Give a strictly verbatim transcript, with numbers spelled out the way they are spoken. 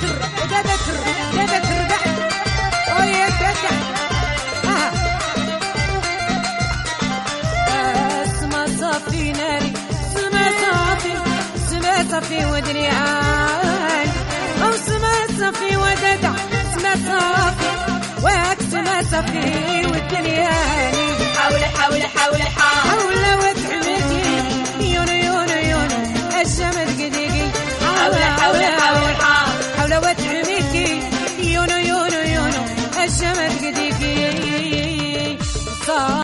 تر دابا تر دابا تربح ويا كاكا سما صافي ناري سما صافي سما صافي ودني عاي او سما صافي ودادا سما صافي واك سما صافي والدنيا حول حول حول حول